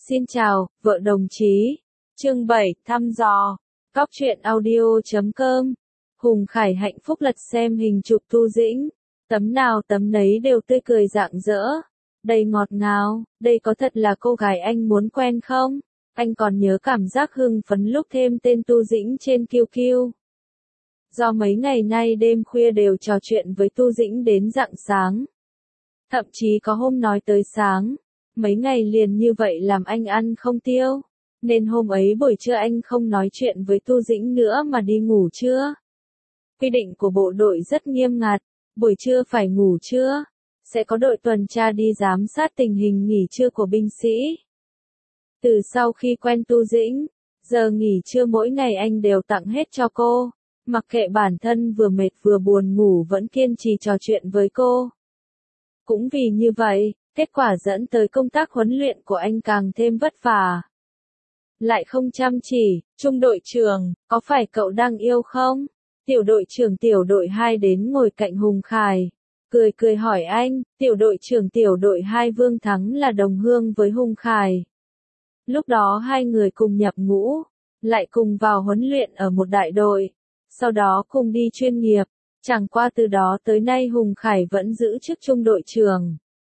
Xin chào, vợ đồng chí. Chương 7, thăm dò. Cóc truyện audio.com. Hùng Khải hạnh phúc lật xem hình chụp Tu Dĩnh. Tấm nào tấm nấy đều tươi cười rạng rỡ. Đầy ngọt ngào, đây có thật là cô gái anh muốn quen không? Anh còn nhớ cảm giác hưng phấn lúc thêm tên Tu Dĩnh trên QQ. Do mấy ngày nay đêm khuya đều trò chuyện với Tu Dĩnh đến rạng sáng. Thậm chí có hôm nói tới sáng. Mấy ngày liền như vậy làm anh ăn không tiêu. Nên hôm ấy buổi trưa anh không nói chuyện với Tu Dĩnh nữa mà đi ngủ trưa. Quy định của bộ đội rất nghiêm ngặt, buổi trưa phải ngủ trưa. Sẽ có đội tuần tra đi giám sát tình hình nghỉ trưa của binh sĩ. Từ sau khi quen Tu Dĩnh, giờ nghỉ trưa mỗi ngày anh đều tặng hết cho cô. Mặc kệ bản thân vừa mệt vừa buồn ngủ vẫn kiên trì trò chuyện với cô. Cũng vì như vậy, kết quả dẫn tới công tác huấn luyện của anh càng thêm vất vả. Lại không chăm chỉ, trung đội trưởng, có phải cậu đang yêu không? Tiểu đội trưởng tiểu đội 2 đến ngồi cạnh Hùng Khải. Cười hỏi anh, tiểu đội trưởng tiểu đội 2 Vương Thắng là đồng hương với Hùng Khải. Lúc đó hai người cùng nhập ngũ, lại cùng vào huấn luyện ở một đại đội. Sau đó cùng đi chuyên nghiệp, chẳng qua từ đó tới nay Hùng Khải vẫn giữ chức trung đội trưởng.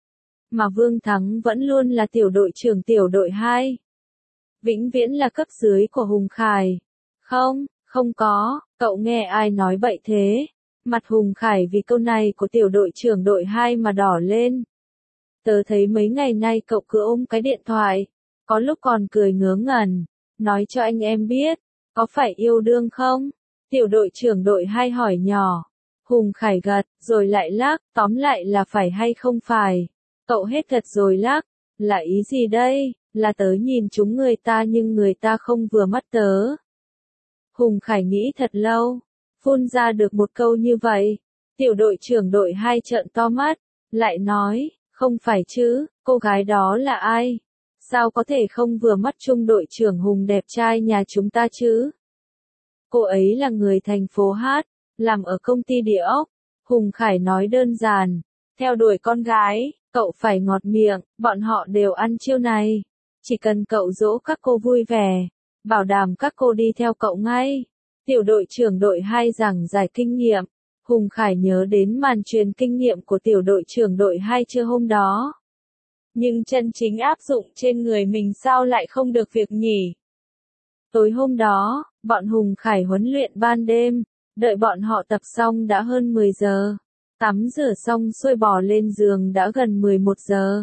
Mà Vương Thắng vẫn luôn là tiểu đội trưởng tiểu đội 2. Vĩnh viễn là cấp dưới của Hùng Khải. Không có, cậu nghe ai nói bậy thế? Mặt Hùng Khải vì câu này của tiểu đội trưởng đội 2 mà đỏ lên. Tớ thấy mấy ngày nay cậu cứ ôm cái điện thoại, có lúc còn cười ngớ ngẩn, nói cho anh em biết, có phải yêu đương không? Tiểu đội trưởng đội 2 hỏi nhỏ. Hùng Khải gật, rồi lại lắc, tóm lại là phải hay không phải. Cậu hết gật rồi lắc, là ý gì đây? Là tớ nhìn chúng người ta nhưng người ta không vừa mắt tớ. Hùng Khải nghĩ thật lâu, phun ra được một câu như vậy. Tiểu đội trưởng đội 2 trợn to mắt, lại nói, không phải chứ, cô gái đó là ai? Sao có thể không vừa mắt trung đội trưởng Hùng đẹp trai nhà chúng ta chứ? Cô ấy là người thành phố Hát, làm ở công ty địa ốc. Hùng Khải nói đơn giản, theo đuổi con gái, cậu phải ngọt miệng, bọn họ đều ăn chiêu này. Chỉ cần cậu dỗ các cô vui vẻ, bảo đảm các cô đi theo cậu ngay. Tiểu đội trưởng đội 2 giảng giải kinh nghiệm. Hùng Khải nhớ đến màn truyền kinh nghiệm của tiểu đội trưởng đội 2 trưa hôm đó. Nhưng chân chính áp dụng trên người mình sao lại không được việc nhỉ? Tối hôm đó, bọn Hùng Khải huấn luyện ban đêm, đợi bọn họ tập xong đã hơn 10 giờ. Tắm rửa xong xuôi bò lên giường đã gần 11 giờ.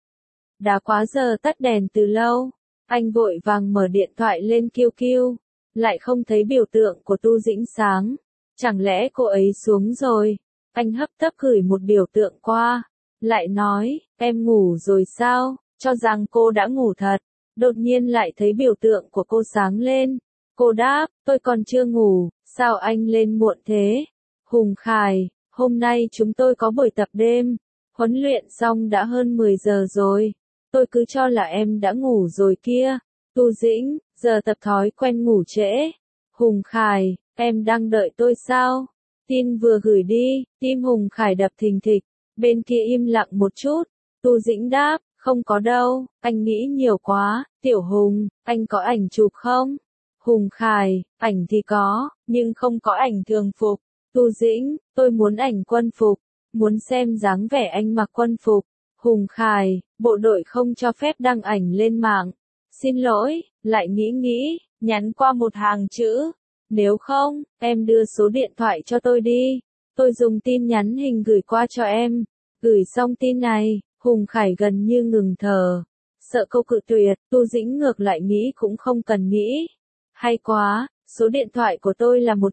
Đã quá giờ tắt đèn từ lâu, anh vội vàng mở điện thoại lên QQ, lại không thấy biểu tượng của Tu Dĩnh sáng. Chẳng lẽ cô ấy xuống rồi? Anh hấp tấp gửi một biểu tượng qua, lại nói, em ngủ rồi sao? Cho rằng cô đã ngủ thật. Đột nhiên lại thấy biểu tượng của cô sáng lên. Cô đáp, tôi còn chưa ngủ, sao anh lên muộn thế? Hùng Khải, hôm nay chúng tôi có buổi tập đêm, huấn luyện xong đã hơn 10 giờ rồi. Tôi cứ cho là em đã ngủ rồi kia. Tu Dĩnh, giờ tập thói quen ngủ trễ. Hùng Khải, em đang đợi tôi sao? Tin vừa gửi đi, tim Hùng Khải đập thình thịch, bên kia im lặng một chút. Tu Dĩnh đáp, không có đâu, anh nghĩ nhiều quá. Tiểu Hùng, anh có ảnh chụp không? Hùng Khải, ảnh thì có, nhưng không có ảnh thường phục. Tu Dĩnh, tôi muốn ảnh quân phục, muốn xem dáng vẻ anh mặc quân phục. Hùng Khải, bộ đội không cho phép đăng ảnh lên mạng. Xin lỗi, lại nghĩ, nhắn qua một hàng chữ. Nếu không, em đưa số điện thoại cho tôi đi. Tôi dùng tin nhắn hình gửi qua cho em. Gửi xong tin này, Hùng Khải gần như ngừng thở. Sợ câu cự tuyệt, Tu Dĩnh ngược lại nghĩ cũng không cần nghĩ. Hay quá, số điện thoại của tôi là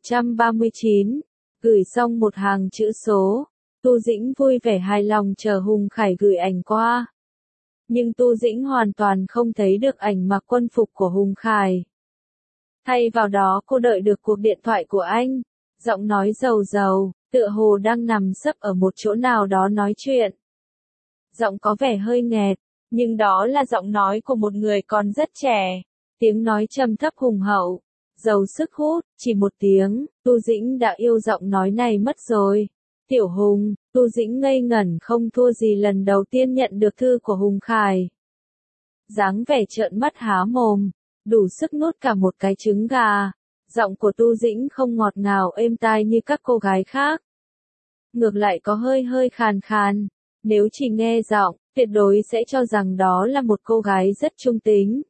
139. Gửi xong một hàng chữ số. Tu Dĩnh vui vẻ hài lòng chờ Hùng Khải gửi ảnh qua. Nhưng Tu Dĩnh hoàn toàn không thấy được ảnh mặc quân phục của Hùng Khải. Thay vào đó cô đợi được cuộc điện thoại của anh. Giọng nói rầu, tựa hồ đang nằm sấp ở một chỗ nào đó nói chuyện. Giọng có vẻ hơi nghẹt, nhưng đó là giọng nói của một người còn rất trẻ. Tiếng nói trầm thấp hùng hậu, giàu sức hút, chỉ một tiếng, Tu Dĩnh đã yêu giọng nói này mất rồi. Tiểu Hùng, Tu Dĩnh ngây ngẩn không thua gì lần đầu tiên nhận được thư của Hùng Khải. dáng vẻ trợn mắt há mồm, đủ sức nuốt cả một cái trứng gà. Giọng của Tu Dĩnh không ngọt ngào êm tai như các cô gái khác. Ngược lại có hơi hơi khàn khàn. Nếu chỉ nghe giọng, tuyệt đối sẽ cho rằng đó là một cô gái rất trung tính.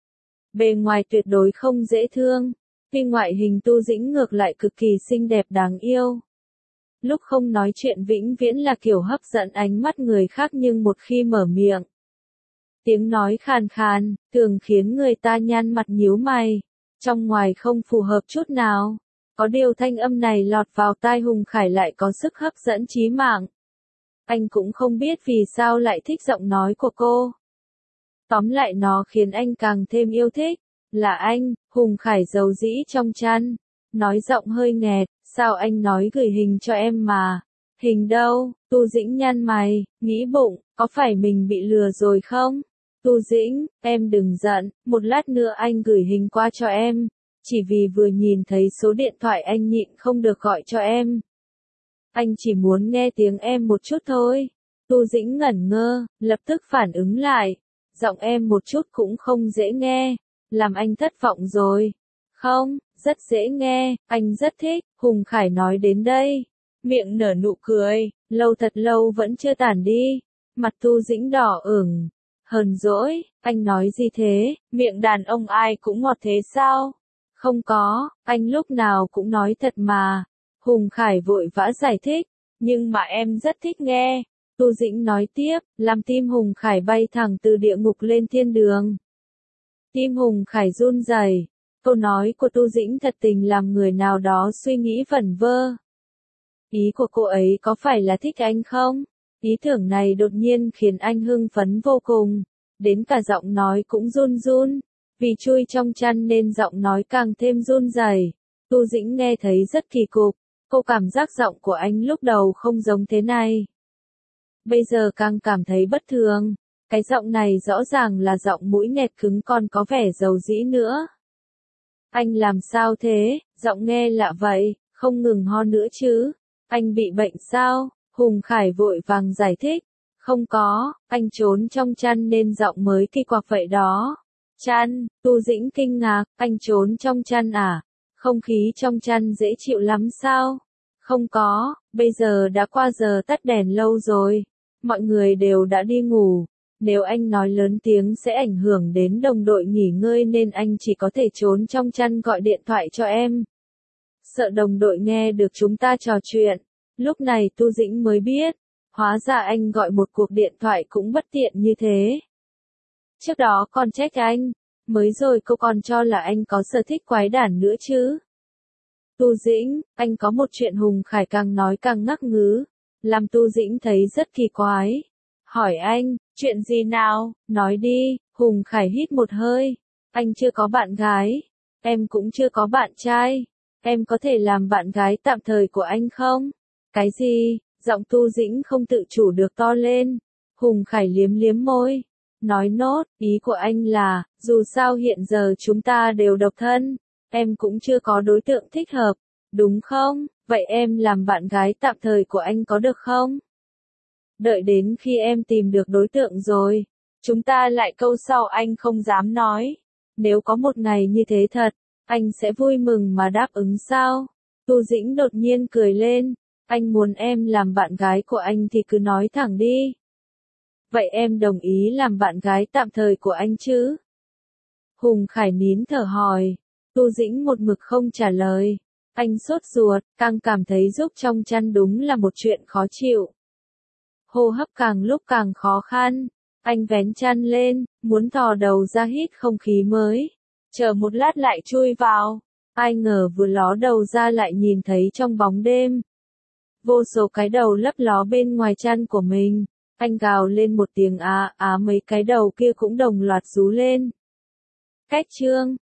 Bề ngoài tuyệt đối không dễ thương. Tuy ngoại hình Tu Dĩnh ngược lại cực kỳ xinh đẹp đáng yêu. Lúc không nói chuyện vĩnh viễn là kiểu hấp dẫn ánh mắt người khác nhưng một khi mở miệng. Tiếng nói khàn khàn, thường khiến người ta nhăn mặt nhíu mày. Trong ngoài không phù hợp chút nào. Có điều thanh âm này lọt vào tai Hùng Khải lại có sức hấp dẫn chí mạng. Anh cũng không biết vì sao lại thích giọng nói của cô. Tóm lại nó khiến anh càng thêm yêu thích. Là anh, Hùng Khải giấu dĩ trong chăn. Nói giọng hơi nghẹt, sao anh nói gửi hình cho em mà. Hình đâu? Tu Dĩnh nhăn mày, nghĩ bụng, có phải mình bị lừa rồi không? Tu Dĩnh, em đừng giận, một lát nữa anh gửi hình qua cho em. Chỉ vì vừa nhìn thấy số điện thoại anh nhịn không được gọi cho em. Anh chỉ muốn nghe tiếng em một chút thôi. Tu Dĩnh ngẩn ngơ, lập tức phản ứng lại. Giọng em một chút cũng không dễ nghe. Làm anh thất vọng rồi. Không, rất dễ nghe, anh rất thích. Hùng Khải nói đến đây. Miệng nở nụ cười, lâu thật lâu vẫn chưa tản đi. Mặt Tu Dĩnh đỏ ửng. Hờn dỗi, anh nói gì thế, miệng đàn ông ai cũng ngọt thế sao? Không có, anh lúc nào cũng nói thật mà. Hùng Khải vội vã giải thích, nhưng mà em rất thích nghe. Tu Dĩnh nói tiếp, làm tim Hùng Khải bay thẳng từ địa ngục lên thiên đường. Tim Hùng Khải run rẩy. Câu nói của Tu Dĩnh thật tình làm người nào đó suy nghĩ vẩn vơ. Ý của cô ấy có phải là thích anh không? Ý tưởng này đột nhiên khiến anh hưng phấn vô cùng. Đến cả giọng nói cũng run run. Vì chui trong chăn nên giọng nói càng thêm run rẩy. Tu Dĩnh nghe thấy rất kỳ cục. Cô cảm giác giọng của anh lúc đầu không giống thế này. Bây giờ càng cảm thấy bất thường. Cái giọng này rõ ràng là giọng mũi nghẹt cứng còn có vẻ dầu dĩ nữa. Anh làm sao thế, giọng nghe lạ vậy, không ngừng ho nữa chứ. Anh bị bệnh sao? Hùng Khải vội vàng giải thích. Không có, anh trốn trong chăn nên giọng mới kỳ quặc vậy đó. Chăn, Tu Dĩnh kinh ngạc, anh trốn trong chăn à? Không khí trong chăn dễ chịu lắm sao? Không có, bây giờ đã qua giờ tắt đèn lâu rồi. Mọi người đều đã đi ngủ. Nếu anh nói lớn tiếng sẽ ảnh hưởng đến đồng đội nghỉ ngơi nên anh chỉ có thể trốn trong chăn gọi điện thoại cho em. Sợ đồng đội nghe được chúng ta trò chuyện. Lúc này Tu Dĩnh mới biết. Hóa ra anh gọi một cuộc điện thoại cũng bất tiện như thế. Trước đó còn trách anh. Mới rồi cô còn cho là anh có sở thích quái đản nữa chứ. Tu Dĩnh, anh có một chuyện. Hùng Khải càng nói càng ngắc ngứ. Làm Tu Dĩnh thấy rất kỳ quái. Hỏi anh, chuyện gì nào, nói đi. Hùng Khải hít một hơi. Anh chưa có bạn gái. Em cũng chưa có bạn trai. Em có thể làm bạn gái tạm thời của anh không? Cái gì? Giọng Tu Dĩnh không tự chủ được to lên. Hùng Khải liếm liếm môi. Nói nốt, ý của anh là, dù sao hiện giờ chúng ta đều độc thân. Em cũng chưa có đối tượng thích hợp. Đúng không? Vậy em làm bạn gái tạm thời của anh có được không? Đợi đến khi em tìm được đối tượng rồi. Chúng ta lại câu sau anh không dám nói. Nếu có một ngày như thế thật, anh sẽ vui mừng mà đáp ứng sao? Tu Dĩnh đột nhiên cười lên. Anh muốn em làm bạn gái của anh thì cứ nói thẳng đi. Vậy em đồng ý làm bạn gái tạm thời của anh chứ? Hùng Khải nín thở hỏi. Tu Dĩnh một mực không trả lời. Anh sốt ruột, càng cảm thấy rúc trong chăn đúng là một chuyện khó chịu. Hô hấp càng lúc càng khó khăn. Anh vén chăn lên, muốn thò đầu ra hít không khí mới. Chờ một lát lại chui vào. Ai ngờ vừa ló đầu ra lại nhìn thấy trong bóng đêm. Vô số cái đầu lấp ló bên ngoài chăn của mình. Anh gào lên một tiếng á á mấy cái đầu kia cũng đồng loạt rú lên. Cách chương